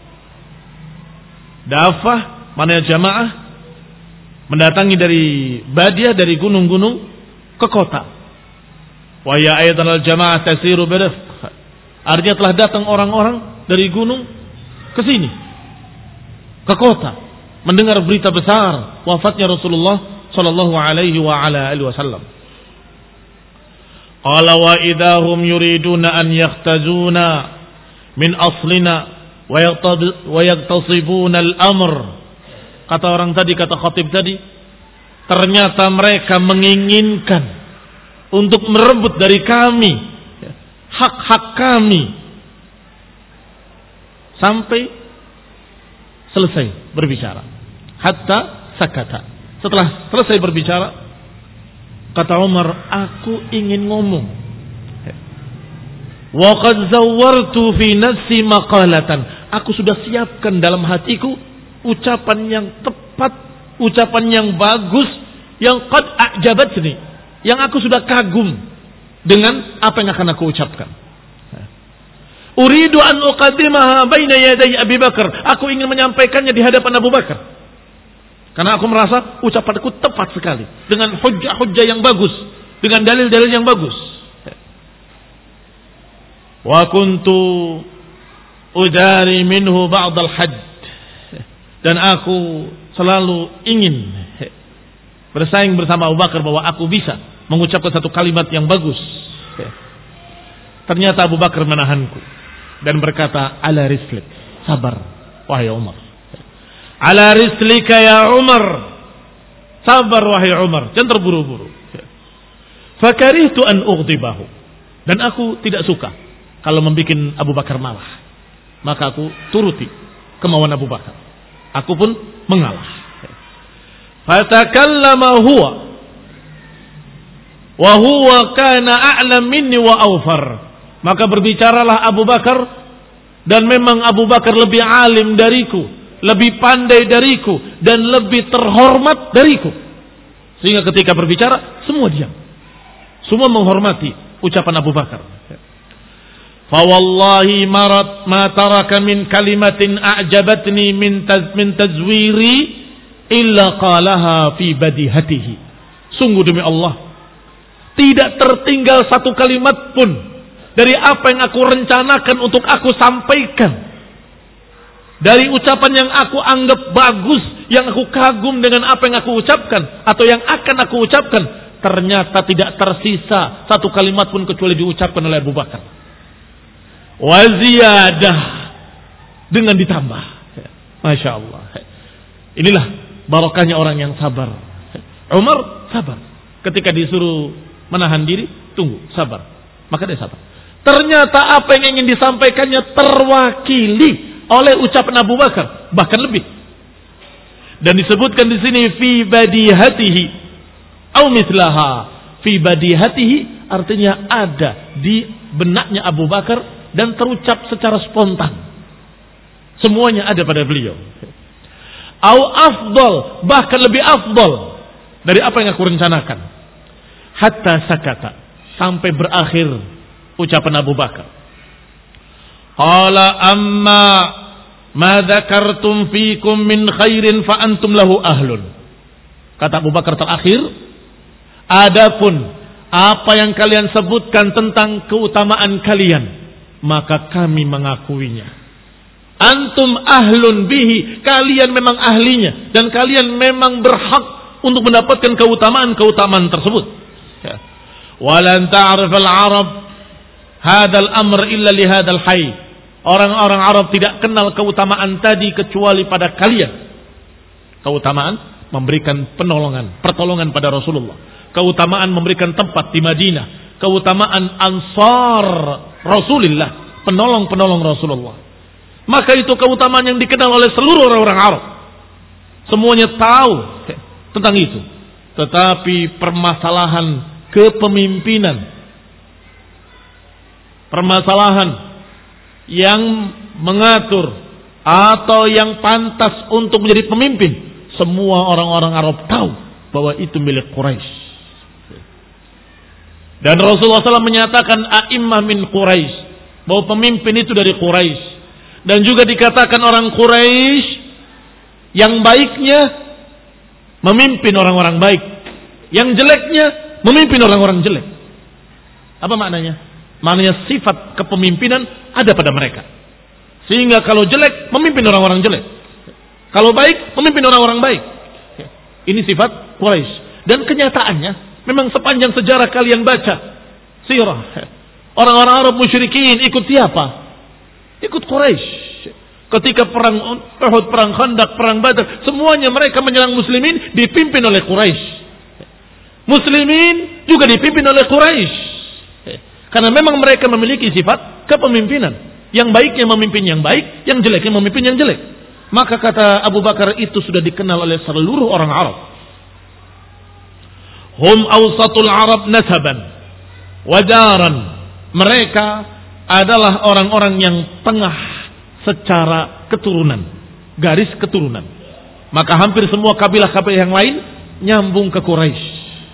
Dafah maknanya jamaah mendatangi dari Badiah, dari gunung-gunung ke kota. Wa ya aidan al jamaah tasiru birifq, artinya telah datang orang-orang dari gunung ke sini, ke kota, mendengar berita besar wafatnya Rasulullah sallallahu alaihi wa ala alihi wasallam. Qala wa idahum yuriduna an yahtazuna min aslina wa yagtasibuna al-amr. Kata orang tadi, kata khatib tadi, ternyata mereka menginginkan untuk merebut dari kami hak-hak kami, sampai selesai berbicara. Hatta sakata. Setelah selesai berbicara, kata Umar, aku ingin ngomong. Wa qad zawwartu fi nafsi maqalatan. Aku sudah siapkan dalam hatiku ucapan yang tepat, ucapan yang bagus, yang qad a'jabatni, yang aku sudah kagum dengan apa yang akan aku ucapkan. Uridu an uqaddimaha baina yaday Abi Bakar. Aku ingin menyampaikannya di hadapan Abu Bakar. Karena aku merasa ucapanku tepat sekali, dengan hujjah-hujjah yang bagus, dengan dalil-dalil yang bagus. Wa kuntu udari minhu ba'd al-hadd, dan aku selalu ingin bersaing bersama Abu Bakar bahwa aku bisa mengucapkan satu kalimat yang bagus. Ternyata Abu Bakar menahanku dan berkata, ala rislik, sabar wahai Umar. Ala rislika ya Umar, sabar wahai Umar, jangan terburu-buru. Fakarihtu an ughdibahu, dan aku tidak suka kalau membuat Abu Bakar marah. Maka aku turuti kemauan Abu Bakar, aku pun mengalah. Fatakallama huwa wa huwa kana a'lam minni wa awfar. Maka berbicaralah Abu Bakar, dan memang Abu Bakar lebih alim dariku, lebih pandai dariku, dan lebih terhormat dariku. Sehingga ketika berbicara semua diam, semua menghormati ucapan Abu Bakar. Fa wallahi marat ma taraka min kalimatin a'jabatni min taz min tazwiri illa qalaha fi badihatihi. Sungguh demi Allah, tidak tertinggal satu kalimat pun dari apa yang aku rencanakan untuk aku sampaikan, dari ucapan yang aku anggap bagus, yang aku kagum dengan apa yang aku ucapkan atau yang akan aku ucapkan, ternyata tidak tersisa satu kalimat pun kecuali diucapkan oleh Abu Bakar. Wa ziyadah, dengan ditambah. Masya Allah. Inilah barokahnya orang yang sabar. Umar sabar. Ketika disuruh menahan diri, tunggu, sabar. Maka dia sabar. Ternyata apa yang ingin disampaikannya terwakili oleh ucapan Abu Bakar, bahkan lebih. Dan disebutkan di sini fi badihatihi au mislaha. Fi badihatihi artinya ada di benaknya Abu Bakar dan terucap secara spontan. Semuanya ada pada beliau. Au afdal, bahkan lebih afdal dari apa yang aku rencanakan. Hatta sakata, sampai berakhir ucapan Abu Bakar. Qala amma ma dzakartum fikum min khairin fa antum lahu ahlun. Kata Abu Bakar terakhir, adapun apa yang kalian sebutkan tentang keutamaan kalian, maka kami mengakuinya. Antum ahlun bihi, kalian memang ahlinya, dan kalian memang berhak untuk mendapatkan keutamaan-keutamaan tersebut. Walan ta'rif al-Arab hadal amr illa li hadal hayy. Orang-orang Arab tidak kenal keutamaan tadi kecuali pada kalian. Keutamaan memberikan penolongan, pertolongan pada Rasulullah. Keutamaan memberikan tempat di Madinah. Keutamaan ansar Rasulullah, penolong-penolong Rasulullah. Maka itu keutamaan yang dikenal oleh seluruh orang-orang Arab. Semuanya tahu tentang itu. Tetapi permasalahan kepemimpinan, permasalahan yang mengatur atau yang pantas untuk menjadi pemimpin, semua orang-orang Arab tahu bahwa itu milik Quraisy. Dan Rasulullah shallallahu alaihi wasallam menyatakan a'immah min Quraisy, bahwa pemimpin itu dari Quraisy. Dan juga dikatakan orang Quraisy yang baiknya memimpin orang-orang baik, yang jeleknya memimpin orang-orang jelek. Apa maknanya? Maknanya sifat kepemimpinan ada pada mereka. Sehingga kalau jelek memimpin orang-orang jelek, kalau baik memimpin orang-orang baik. Ini sifat Quraisy. Dan kenyataannya memang sepanjang sejarah kalian baca sirah, orang-orang Arab musyrikin ikut siapa? Ikut Quraisy. Ketika perang Uhud, perang Khandaq, perang Badar, semuanya mereka menyerang muslimin dipimpin oleh Quraisy. Muslimin juga dipimpin oleh Quraisy. Karena memang mereka memiliki sifat kepemimpinan. Yang baiknya memimpin yang baik, yang jeleknya memimpin yang jelek. Maka kata Abu Bakar itu sudah dikenal oleh seluruh orang Arab. Hum awsatul Arab nasaban wadaran. Mereka adalah orang-orang yang tengah secara keturunan, garis keturunan. Maka hampir semua kabilah-kabilah yang lain nyambung ke Quraisy.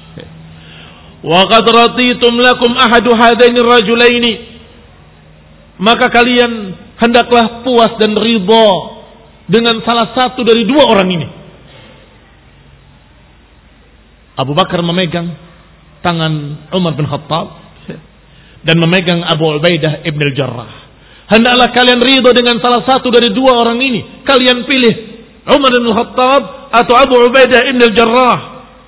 Wa qad raditum lakum ahadu hadaini rajulaini. Maka kalian hendaklah puas dan ridha dengan salah satu dari dua orang ini. Abu Bakar memegang tangan Umar bin Khattab dan memegang Abu Ubaidah ibn al-Jarrah. Hendaklah kalian ridho dengan salah satu dari dua orang ini. Kalian pilih Umar bin Khattab atau Abu Ubaidah ibn al-Jarrah.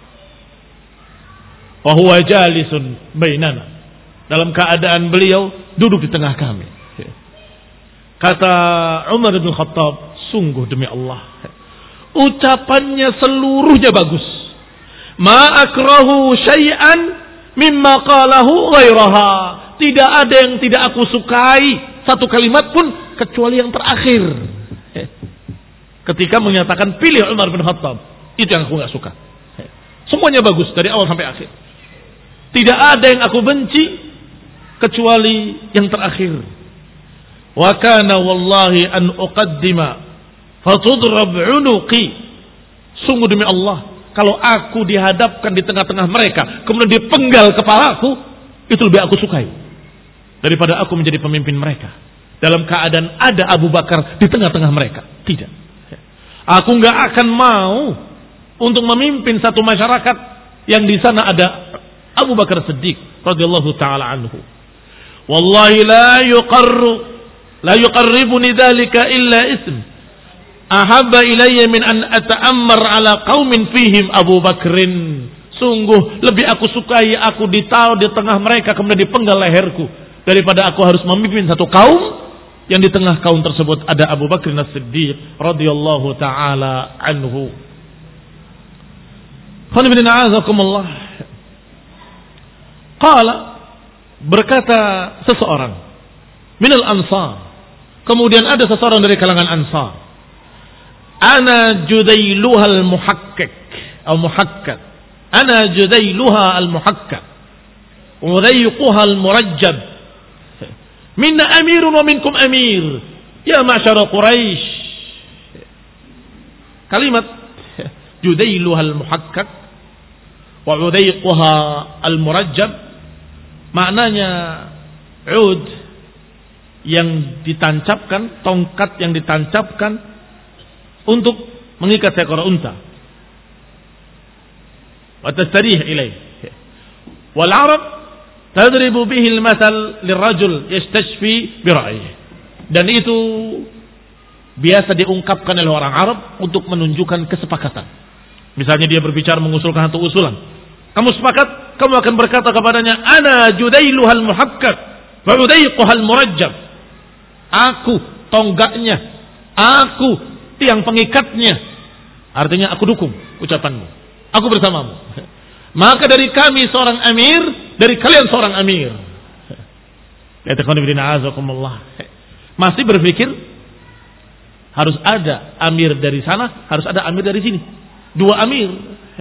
Wa huwa jalisun bainana. Dalam keadaan beliau duduk di tengah kami. Kata Umar bin Khattab, sungguh demi Allah, ucapannya seluruhnya bagus. Ma akrahu syai'an mimma qalahu ghairaha. Tidak ada yang tidak aku sukai satu kalimat pun kecuali yang terakhir. Ketika menyatakan pilih Umar bin Khattab, itu yang aku gak suka. Semuanya bagus dari awal sampai akhir. Tidak ada yang aku benci kecuali yang terakhir. Wa kana wallahi an uqaddima fatudrab unuqi. Sungguh demi Allah, kalau aku dihadapkan di tengah-tengah mereka kemudian dipenggal kepalaku, itu lebih aku sukai daripada aku menjadi pemimpin mereka dalam keadaan ada Abu Bakar di tengah-tengah mereka. Tidak. Aku nggak akan mau untuk memimpin satu masyarakat yang di sana ada Abu Bakar Siddiq radhiyallahu taala anhu. Wallahi la yuqarru la yuqarribuni dzalika illa ism ahabba ilayya min an ata'ammar ala qaumin fihim Abu Bakrin. Sungguh lebih aku sukai aku ditaruh di tengah mereka kemudian dipenggal leherku daripada aku harus memimpin satu kaum yang di tengah kaum tersebut ada Abu Bakr As-Siddiq radhiyallahu taala anhu. Qanibina azakumullah. Qala, berkata seseorang minal ansar, kemudian ada seseorang dari kalangan ansar, ana judailuha al-muhakkak atau muhakkak, ana judailuha al-muhakkak udayquha al-murajjab minna amirun wa minkum amir ya ma'syara Quraisy. Kalimat judailuha al-muhakkak wa udayquha al-murajjab maknanya ud yang ditancapkan, tongkat yang ditancapkan untuk mengikat seekor unta. Wa tastarih ilaih. Wal Arab tadribu bihi al-mathal lirajul yastashfi bi ra'yihi. Dan itu biasa diungkapkan oleh orang Arab untuk menunjukkan kesepakatan. Misalnya dia berbicara mengusulkan satu usulan. Kamu sepakat? Kamu akan berkata kepadanya, ana judailuhal muhakkak. wa udayquhal murajjab. Aku tonggaknya, aku tiang pengikatnya. Artinya aku dukung ucapanmu, aku bersamamu. Maka dari kami seorang amir, dari kalian seorang amir. Masih berpikir harus ada amir dari sana, harus ada amir dari sini. Dua amir.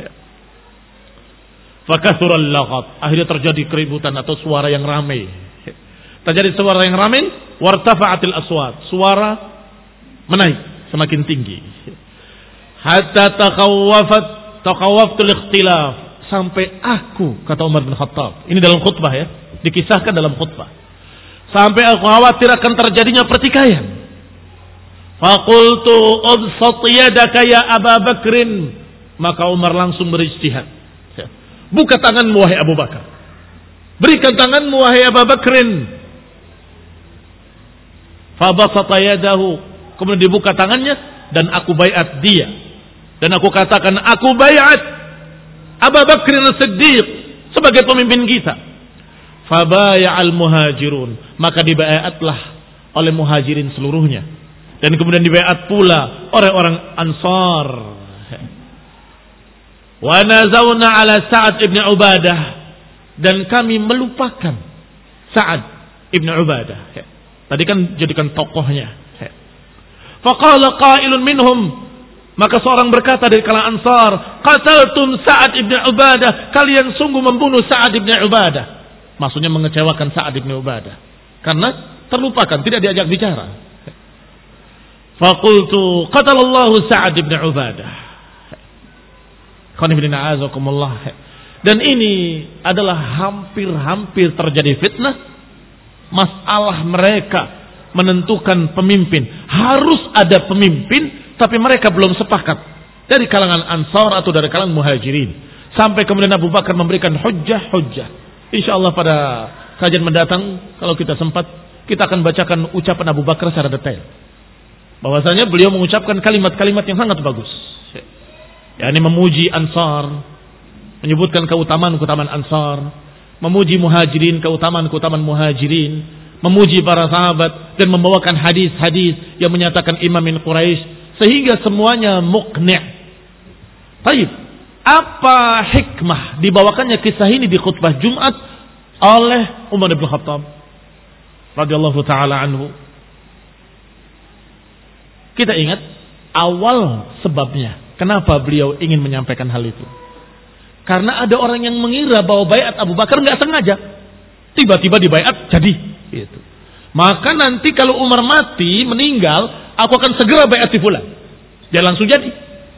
Fakathural laghat. Akhirnya terjadi keributan atau suara yang ramai. Terjadi suara yang ramai, wartafa'atil aswat. Suara menaik semakin tinggi. Hatta takhawwafat takhawwaftul ikhtilaf. Sampai aku, kata Umar bin Khattab. Ini dalam khutbah ya, dikisahkan dalam khutbah. Sampai aku khawatir akan terjadinya pertikaian. Faqultu ubsat yadaka ya Aba Bakrin. Maka Umar langsung berijtihad. Buka tanganmu wahai Abu Bakar. Berikan tanganmu wahai Abu Bakrin. Fabasata yadahu. Kemudian dibuka tangannya dan aku baiat dia. Dan aku katakan aku baiat Abu Bakrin As-Siddiq sebagai pemimpin kita. Fabaya'al muhajirun. Maka dibaiatlah oleh muhajirin seluruhnya. Dan kemudian dibaiat pula oleh orang Ansar. Wa nazawna ala Sa'ad ibn Ubadah. Dan kami melupakan Sa'ad ibn Ubadah. Tadi kan jadikan tokohnya. Faqala qailun minhum. Maka seorang berkata dari kalangan Ansar, qataltum Sa'ad ibn Ubadah. Kalian sungguh membunuh Sa'ad ibn Ubadah. Maksudnya mengecewakan Sa'ad ibn Ubadah. Karena terlupakan, tidak diajak bicara. Faqultu qatalallahu Sa'ad ibn Ubadah. Dan ini adalah hampir-hampir terjadi fitnah. Masalah mereka menentukan pemimpin. Harus ada pemimpin, tapi mereka belum sepakat. Dari kalangan Ansar atau dari kalangan Muhajirin. Sampai kemudian Abu Bakar memberikan hujjah-hujjah. InsyaAllah pada kajian mendatang, kalau kita sempat, kita akan bacakan ucapan Abu Bakar secara detail. Bahwasanya beliau mengucapkan kalimat-kalimat yang sangat bagus. yakni memuji Ansar, menyebutkan keutamaan-keutamaan Ansar, memuji Muhajirin, keutamaan-keutamaan Muhajirin, memuji para sahabat dan membawakan hadis-hadis yang menyatakan imam min Quraisy sehingga semuanya muqni'. Baik, apa hikmah dibawakannya kisah ini di khutbah Jumat oleh Umar bin Khattab radhiyallahu taala anhu? Kita ingat awal sebabnya kenapa beliau ingin menyampaikan hal itu. Karena ada orang yang mengira bahwa baiat Abu Bakar nggak sengaja, tiba-tiba dibaiat jadi. Gitu. Maka nanti kalau Umar mati meninggal, aku akan segera baiat si fulan. Dia langsung jadi.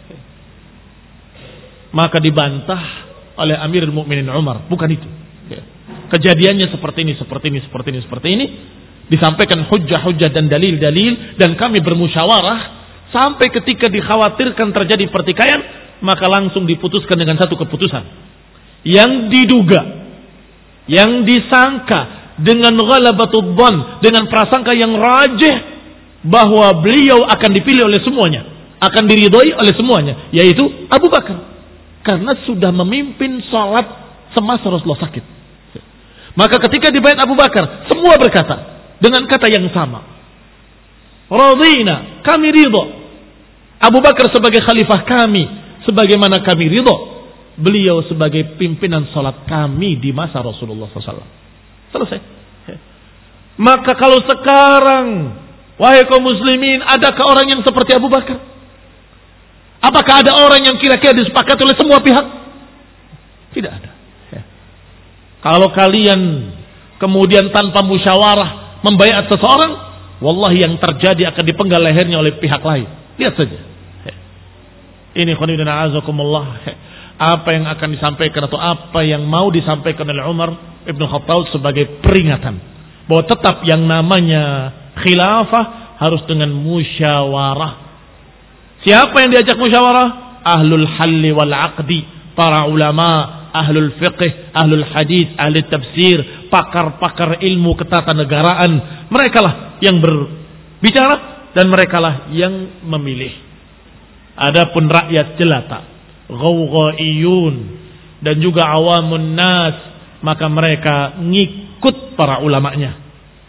Maka dibantah oleh Amirul Mukminin Umar, bukan itu. Kejadiannya seperti ini, seperti ini, seperti ini, seperti ini. Disampaikan hujjah-hujjah dan dalil-dalil dan kami bermusyawarah sampai ketika dikhawatirkan terjadi pertikaian, maka langsung diputuskan dengan satu keputusan yang diduga, yang disangka dengan ghalabatud dhann, dengan prasangka yang rajih bahwa beliau akan dipilih oleh semuanya, akan diridhoi oleh semuanya, yaitu Abu Bakar, karena sudah memimpin salat semasa Rasulullah sakit. Maka ketika dibaiat Abu Bakar, semua berkata dengan kata yang sama, radina, kami ridho Abu Bakar sebagai khalifah kami, sebagaimana kami ridho beliau sebagai pimpinan salat kami di masa Rasulullah shallallahu alaihi wasallam. Selesai. Maka kalau sekarang, wahai kaum muslimin, adakah orang yang seperti Abu Bakar? Apakah ada orang yang kira-kira disepakati oleh semua pihak? Tidak ada. Kalau kalian kemudian tanpa musyawarah membaiat seseorang, wallahi yang terjadi akan dipenggal lehernya oleh pihak lain. Lihat saja. Ini khonibun a'azakumullah, apa yang akan disampaikan atau apa yang mau disampaikan oleh Umar Ibn Khattab sebagai peringatan bahwa tetap yang namanya khilafah harus dengan musyawarah. Siapa yang diajak musyawarah? Ahlul halli wal aqdi, para ulama, ahlul fiqh, ahlul hadis, ahli tafsir, pakar-pakar ilmu ketatanegaraan. Mereka lah yang berbicara dan mereka lah yang memilih. Adapun rakyat jelata, ghawghaiyun dan juga awamun nas, maka mereka ngikut para ulamanya,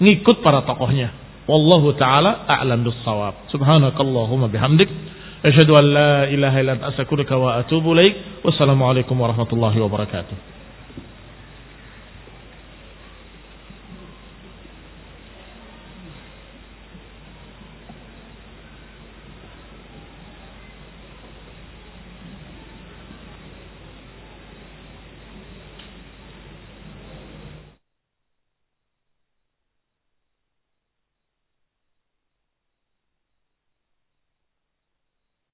ngikut para tokohnya. Wallahu taala a'lam bis-shawab. Subhanakallahumma bihamdik asyhadu an la ilaha illa anta astaghfiruka wa atubu ilaik. Wassalamualaikum warahmatullahi wabarakatuh.